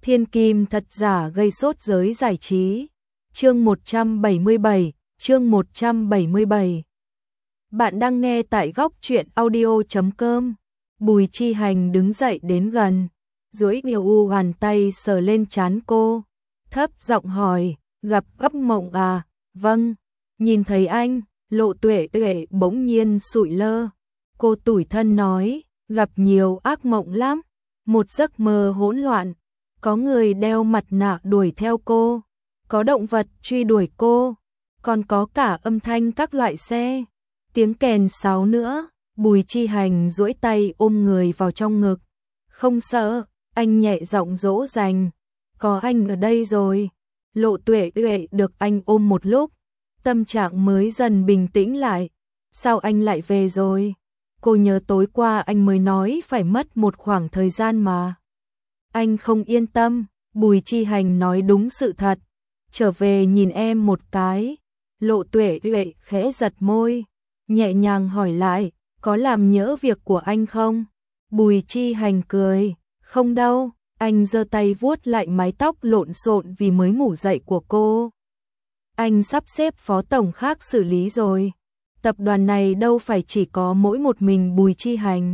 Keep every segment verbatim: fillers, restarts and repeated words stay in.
Thiên kim thật giả gây sốt giới giải trí. Chương một trăm bảy mươi bảy, chương một trăm bảy mươi bảy. Bạn đang nghe tại góc truyện audio chấm com. Bùi Chi Hành đứng dậy đến gần, duỗi yêu u bàn tay sờ lên trán cô, thấp giọng hỏi, gặp ấp mộng à? Vâng, nhìn thấy anh. Lộ Tuệ Tuệ bỗng nhiên sụi lơ. Cô tủi thân nói, gặp nhiều ác mộng lắm, một giấc mơ hỗn loạn, có người đeo mặt nạ đuổi theo cô, có động vật truy đuổi cô, còn có cả âm thanh các loại xe, tiếng kèn sáo nữa. Bùi Chi Hành duỗi tay ôm người vào trong ngực. Không sợ, anh nhẹ giọng dỗ dành, có anh ở đây rồi. Lộ Tuệ Tuệ được anh ôm một lúc, tâm trạng mới dần bình tĩnh lại. Sao anh lại về rồi? Cô nhớ tối qua anh mới nói phải mất một khoảng thời gian mà. Anh không yên tâm. Bùi Chi Hành nói đúng sự thật. Trở về nhìn em một cái. Lộ Tuệ Tuệ khẽ giật môi, nhẹ nhàng hỏi lại, có làm nhỡ việc của anh không? Bùi Chi Hành cười, không đâu. Anh giơ tay vuốt lại mái tóc lộn xộn vì mới ngủ dậy của cô. Anh sắp xếp phó tổng khác xử lý rồi. Tập đoàn này đâu phải chỉ có mỗi một mình Bùi Chi Hành.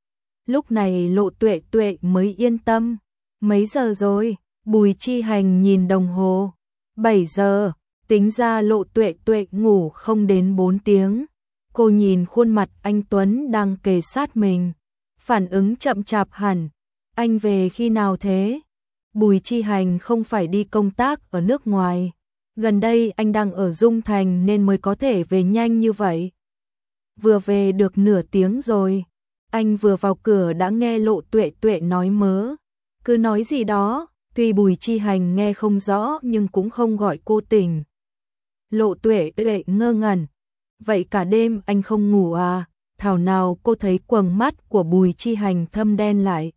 Lúc này Lộ Tuệ Tuệ mới yên tâm. Mấy giờ rồi? Bùi Chi Hành nhìn đồng hồ. bảy giờ, tính ra Lộ Tuệ Tuệ ngủ không đến bốn tiếng. Cô nhìn khuôn mặt anh Tuấn đang kề sát mình, phản ứng chậm chạp hẳn. Anh về khi nào thế? Bùi Chi Hành không phải đi công tác ở nước ngoài. Gần đây anh đang ở Dung Thành nên mới có thể về nhanh như vậy. Vừa về được nửa tiếng rồi. Anh vừa vào cửa đã nghe Lộ Tuệ Tuệ nói mớ. Cứ nói gì đó, tuy Bùi Chi Hành nghe không rõ nhưng cũng không gọi cô tỉnh. Lộ Tuệ Tuệ ngơ ngẩn. Vậy cả đêm anh không ngủ à? Thảo nào cô thấy quầng mắt của Bùi Chi Hành thâm đen lại.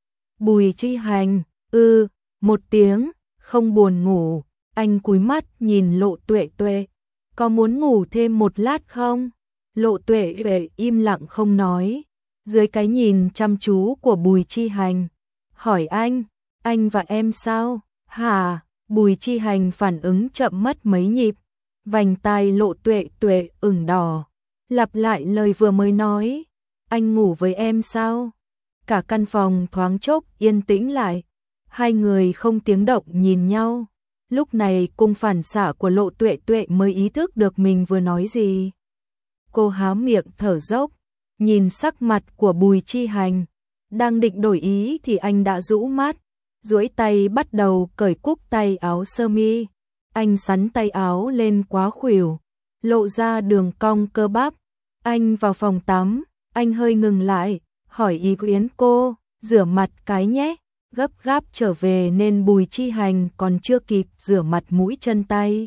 Bùi Chi Hành, ư, ừ, một tiếng, không buồn ngủ. Anh cúi mắt nhìn Lộ Tuệ Tuệ. Có muốn ngủ thêm một lát không? Lộ Tuệ Tuệ im lặng không nói. Dưới cái nhìn chăm chú của Bùi Chi Hành, hỏi anh, anh và em sao? Hả? Bùi Chi Hành phản ứng chậm mất mấy nhịp. Vành tai Lộ Tuệ Tuệ ửng đỏ, lặp lại lời vừa mới nói. Anh ngủ với em sao? Cả căn phòng thoáng chốc yên tĩnh lại. Hai người không tiếng động nhìn nhau. Lúc này cùng phản xạ của Lộ Tuệ Tuệ mới ý thức được mình vừa nói gì. Cô há miệng thở dốc, nhìn sắc mặt của Bùi Chi Hành. Đang định đổi ý thì anh đã rũ mắt, duỗi tay bắt đầu cởi cúc tay áo sơ mi. Anh xắn tay áo lên quá khuỷu, lộ ra đường cong cơ bắp. Anh vào phòng tắm, anh hơi ngừng lại, hỏi ý kiến cô, rửa mặt cái nhé. Gấp gáp trở về nên Bùi Chi Hành còn chưa kịp rửa mặt mũi chân tay.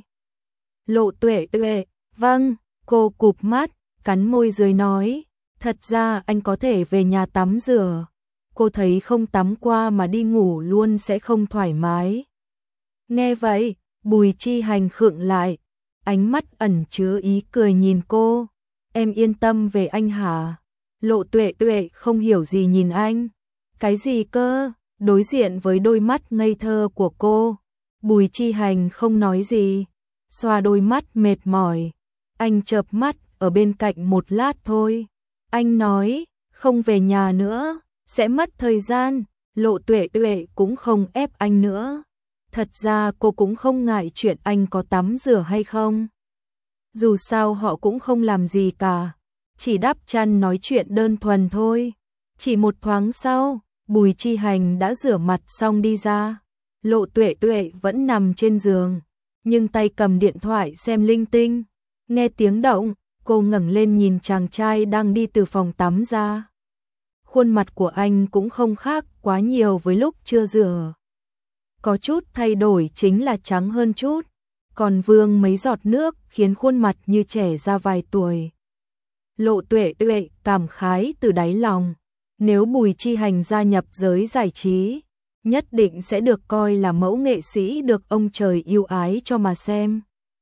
Lộ Tuệ Tuệ, vâng, cô cụp mắt, cắn môi dưới nói, thật ra anh có thể về nhà tắm rửa. Cô thấy không tắm qua mà đi ngủ luôn sẽ không thoải mái. Nghe vậy, Bùi Chi Hành khựng lại, ánh mắt ẩn chứa ý cười nhìn cô. Em yên tâm về anh hả? Lộ Tuệ Tuệ không hiểu gì nhìn anh. Cái gì cơ? Đối diện với đôi mắt ngây thơ của cô, Bùi Chi Hành không nói gì, xoa đôi mắt mệt mỏi. Anh chợp mắt ở bên cạnh một lát thôi. Anh nói, không về nhà nữa, sẽ mất thời gian. Lộ Tuệ Tuệ cũng không ép anh nữa. Thật ra cô cũng không ngại chuyện anh có tắm rửa hay không. Dù sao họ cũng không làm gì cả, chỉ đắp chăn nói chuyện đơn thuần thôi. Chỉ một thoáng sau, Bùi Chi Hành đã rửa mặt xong đi ra. Lộ Tuệ Tuệ vẫn nằm trên giường, nhưng tay cầm điện thoại xem linh tinh. Nghe tiếng động, cô ngẩng lên nhìn chàng trai đang đi từ phòng tắm ra. Khuôn mặt của anh cũng không khác quá nhiều với lúc chưa rửa. Có chút thay đổi chính là trắng hơn chút, còn vương mấy giọt nước khiến khuôn mặt như trẻ ra vài tuổi. Lộ Tuệ Tuệ cảm khái từ đáy lòng. Nếu Bùi Chi Hành gia nhập giới giải trí, nhất định sẽ được coi là mẫu nghệ sĩ được ông trời yêu ái cho mà xem.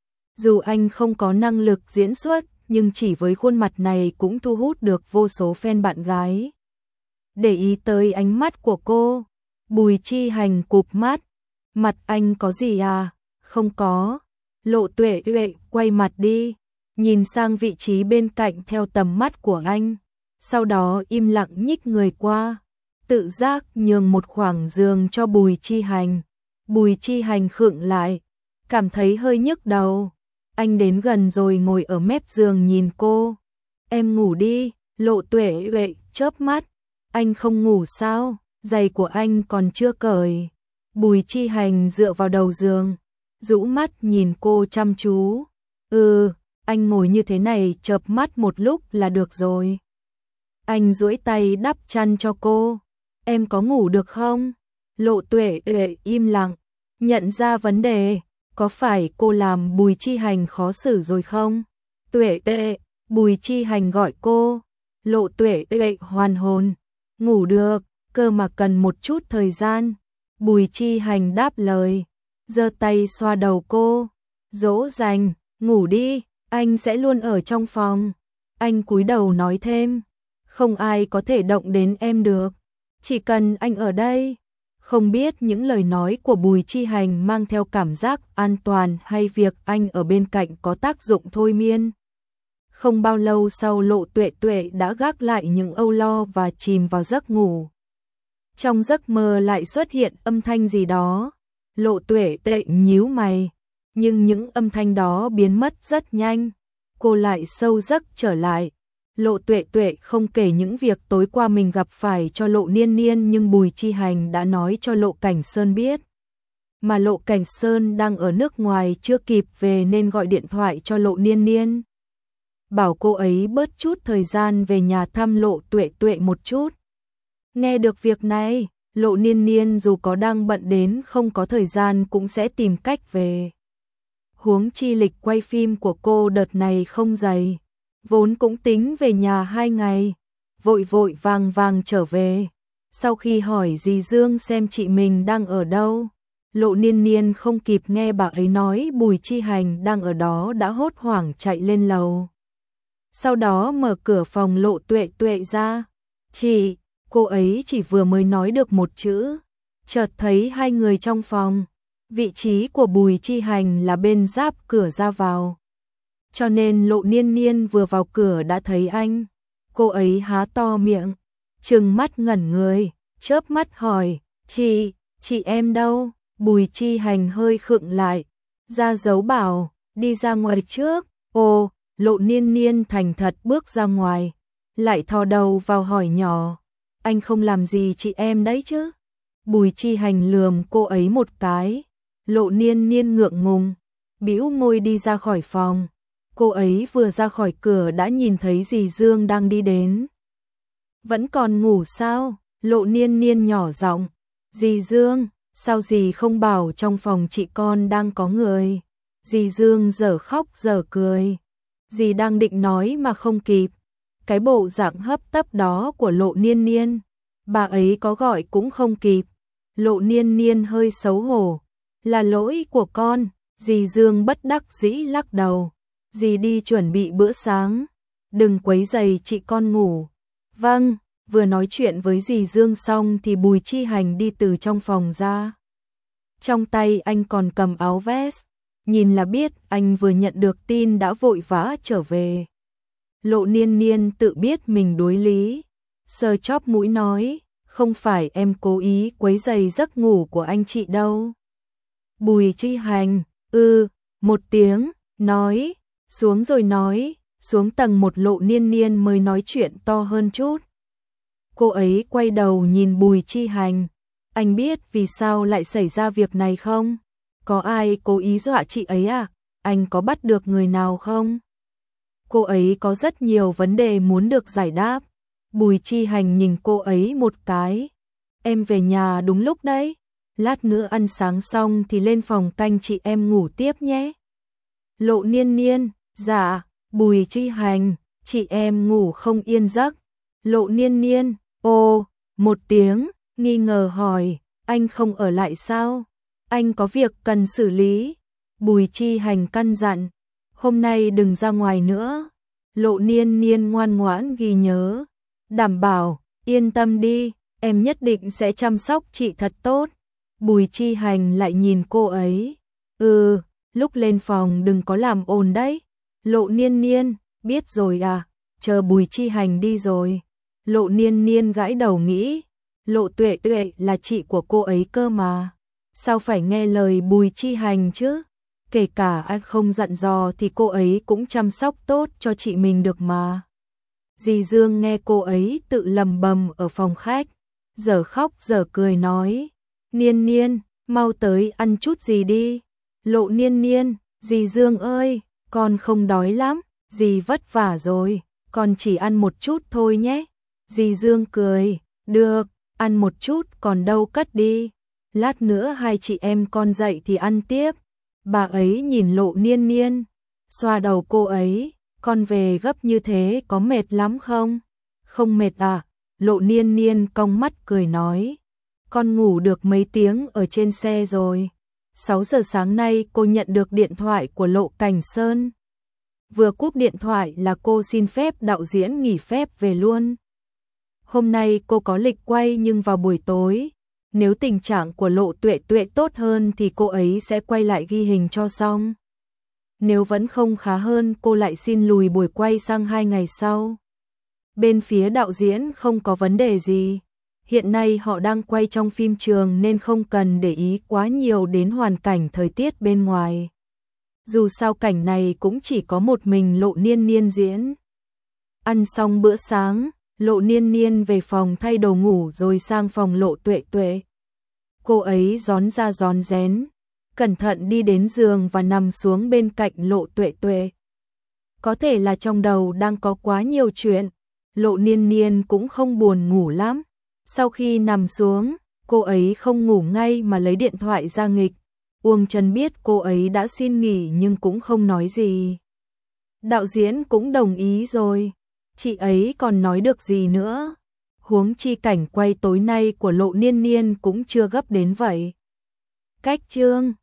Dù anh không có năng lực diễn xuất, nhưng chỉ với khuôn mặt này cũng thu hút được vô số fan bạn gái. Để ý tới ánh mắt của cô, Bùi Chi Hành cụp mắt, mặt anh có gì à? Không có. Lộ Tuệ Tuệ quay mặt đi, nhìn sang vị trí bên cạnh theo tầm mắt của anh, sau đó im lặng nhích người qua, tự giác nhường một khoảng giường cho Bùi Chi Hành. Bùi Chi Hành khựng lại, cảm thấy hơi nhức đầu. Anh đến gần rồi ngồi ở mép giường nhìn cô. Em ngủ đi. Lộ Tuệ Tuệ chớp mắt. Anh không ngủ sao? Giày của anh còn chưa cởi. Bùi Chi Hành dựa vào đầu giường, rũ mắt nhìn cô chăm chú. Ừ, anh ngồi như thế này chợp mắt một lúc là được rồi. Anh duỗi tay đắp chăn cho cô. Em có ngủ được không? Lộ Tuệ Tuệ im lặng, nhận ra vấn đề. Có phải cô làm Bùi Chi Hành khó xử rồi không? Tuệ Tuệ, Bùi Chi Hành gọi cô. Lộ Tuệ Tuệ hoàn hồn. Ngủ được, cơ mà cần một chút thời gian. Bùi Chi Hành đáp lời, giơ tay xoa đầu cô, dỗ dành, ngủ đi, anh sẽ luôn ở trong phòng. Anh cúi đầu nói thêm, không ai có thể động đến em được, chỉ cần anh ở đây. Không biết những lời nói của Bùi Chi Hành mang theo cảm giác an toàn hay việc anh ở bên cạnh có tác dụng thôi miên. Không bao lâu sau Lộ Tuệ Tuệ đã gác lại những âu lo và chìm vào giấc ngủ. Trong giấc mơ lại xuất hiện âm thanh gì đó. Lộ Tuệ Tuệ nhíu mày, nhưng những âm thanh đó biến mất rất nhanh. Cô lại sâu giấc trở lại. Lộ Tuệ Tuệ không kể những việc tối qua mình gặp phải cho Lộ Niên Niên, nhưng Bùi Chi Hành đã nói cho Lộ Cảnh Sơn biết. Mà Lộ Cảnh Sơn đang ở nước ngoài chưa kịp về nên gọi điện thoại cho Lộ Niên Niên, bảo cô ấy bớt chút thời gian về nhà thăm Lộ Tuệ Tuệ một chút. Nghe được việc này, Lộ Niên Niên dù có đang bận đến không có thời gian cũng sẽ tìm cách về. Huống chi lịch quay phim của cô đợt này không dày, vốn cũng tính về nhà hai ngày, vội vội vàng vàng trở về. Sau khi hỏi dì Dương xem chị mình đang ở đâu, Lộ Niên Niên không kịp nghe bà ấy nói Bùi Chi Hành đang ở đó đã hốt hoảng chạy lên lầu. Sau đó mở cửa phòng Lộ Tuệ Tuệ ra. Chị, cô ấy chỉ vừa mới nói được một chữ, chợt thấy hai người trong phòng. Vị trí của Bùi Chi Hành là bên giáp cửa ra vào, cho nên Lộ Niên Niên vừa vào cửa đã thấy anh. Cô ấy há to miệng, trừng mắt ngẩn người, chớp mắt hỏi, chị, chị em đâu? Bùi Chi Hành hơi khựng lại, ra dấu bảo, đi ra ngoài trước. Ồ, Lộ Niên Niên thành thật bước ra ngoài, lại thò đầu vào hỏi nhỏ, anh không làm gì chị em đấy chứ? Bùi Chi Hành lườm cô ấy một cái. Lộ Niên Niên ngượng ngùng, bĩu môi đi ra khỏi phòng. Cô ấy vừa ra khỏi cửa đã nhìn thấy dì Dương đang đi đến. Vẫn còn ngủ sao? Lộ Niên Niên nhỏ giọng. Dì Dương, sao dì không bảo trong phòng chị con đang có người? Dì Dương dở khóc dở cười. Dì đang định nói mà không kịp. Cái bộ dạng hấp tấp đó của Lộ Niên Niên, bà ấy có gọi cũng không kịp. Lộ Niên Niên hơi xấu hổ. Là lỗi của con. Dì Dương bất đắc dĩ lắc đầu. Dì đi chuẩn bị bữa sáng, đừng quấy rầy chị con ngủ. Vâng. Vừa nói chuyện với dì Dương xong thì Bùi Chi Hành đi từ trong phòng ra. Trong tay anh còn cầm áo vest, nhìn là biết anh vừa nhận được tin đã vội vã trở về. Lộ Niên Niên tự biết mình đối lý, sờ chóp mũi nói, không phải em cố ý quấy rầy giấc ngủ của anh chị đâu. Bùi Chi Hành, ư, một tiếng, nói, xuống rồi nói, xuống tầng một. Lộ Niên Niên mới nói chuyện to hơn chút. Cô ấy quay đầu nhìn Bùi Chi Hành, anh biết vì sao lại xảy ra việc này không? Có ai cố ý dọa chị ấy à? Anh có bắt được người nào không? Cô ấy có rất nhiều vấn đề muốn được giải đáp. Bùi Chi Hành nhìn cô ấy một cái. Em về nhà đúng lúc đấy. Lát nữa ăn sáng xong thì lên phòng canh chị em ngủ tiếp nhé. Lộ Niên Niên, dạ. Bùi Chi Hành, chị em ngủ không yên giấc. Lộ Niên Niên, ô, một tiếng, nghi ngờ hỏi, anh không ở lại sao? Anh có việc cần xử lý. Bùi Chi Hành căn dặn, hôm nay đừng ra ngoài nữa. Lộ Niên Niên ngoan ngoãn ghi nhớ, đảm bảo, yên tâm đi, em nhất định sẽ chăm sóc chị thật tốt. Bùi Chi Hành lại nhìn cô ấy. Ừ, lúc lên phòng đừng có làm ồn đấy. Lộ Niên Niên, biết rồi à, chờ Bùi Chi Hành đi rồi. Lộ Niên Niên gãi đầu nghĩ, Lộ Tuệ Tuệ là chị của cô ấy cơ mà. Sao phải nghe lời Bùi Chi Hành chứ? Kể cả anh không dặn dò thì cô ấy cũng chăm sóc tốt cho chị mình được mà. Dì Dương nghe cô ấy tự lầm bầm ở phòng khách, giờ khóc giờ cười nói, Niên Niên, mau tới ăn chút gì đi. Lộ Niên Niên, dì Dương ơi, con không đói lắm, dì vất vả rồi, con chỉ ăn một chút thôi nhé. Dì Dương cười, được, ăn một chút còn đâu cất đi. Lát nữa hai chị em con dậy thì ăn tiếp. Bà ấy nhìn Lộ Niên Niên, xoa đầu cô ấy, con về gấp như thế có mệt lắm không? Không mệt à? Lộ Niên Niên cong mắt cười nói, con ngủ được mấy tiếng ở trên xe rồi. sáu giờ sáng nay cô nhận được điện thoại của Lộ Cảnh Sơn. Vừa cúp điện thoại là cô xin phép đạo diễn nghỉ phép về luôn. Hôm nay cô có lịch quay nhưng vào buổi tối. Nếu tình trạng của Lộ Tuệ Tuệ tốt hơn thì cô ấy sẽ quay lại ghi hình cho xong. Nếu vẫn không khá hơn cô lại xin lùi buổi quay sang hai ngày sau. Bên phía đạo diễn không có vấn đề gì. Hiện nay họ đang quay trong phim trường nên không cần để ý quá nhiều đến hoàn cảnh thời tiết bên ngoài. Dù sao cảnh này cũng chỉ có một mình Lộ Niên Niên diễn. Ăn xong bữa sáng, Lộ Niên Niên về phòng thay đồ ngủ rồi sang phòng Lộ Tuệ Tuệ. Cô ấy rón ra rón rén, cẩn thận đi đến giường và nằm xuống bên cạnh Lộ Tuệ Tuệ. Có thể là trong đầu đang có quá nhiều chuyện, Lộ Niên Niên cũng không buồn ngủ lắm. Sau khi nằm xuống, cô ấy không ngủ ngay mà lấy điện thoại ra nghịch. Uông Trần biết cô ấy đã xin nghỉ nhưng cũng không nói gì. Đạo diễn cũng đồng ý rồi, chị ấy còn nói được gì nữa. Huống chi cảnh quay tối nay của Lộ Niên Niên cũng chưa gấp đến vậy. Cách chương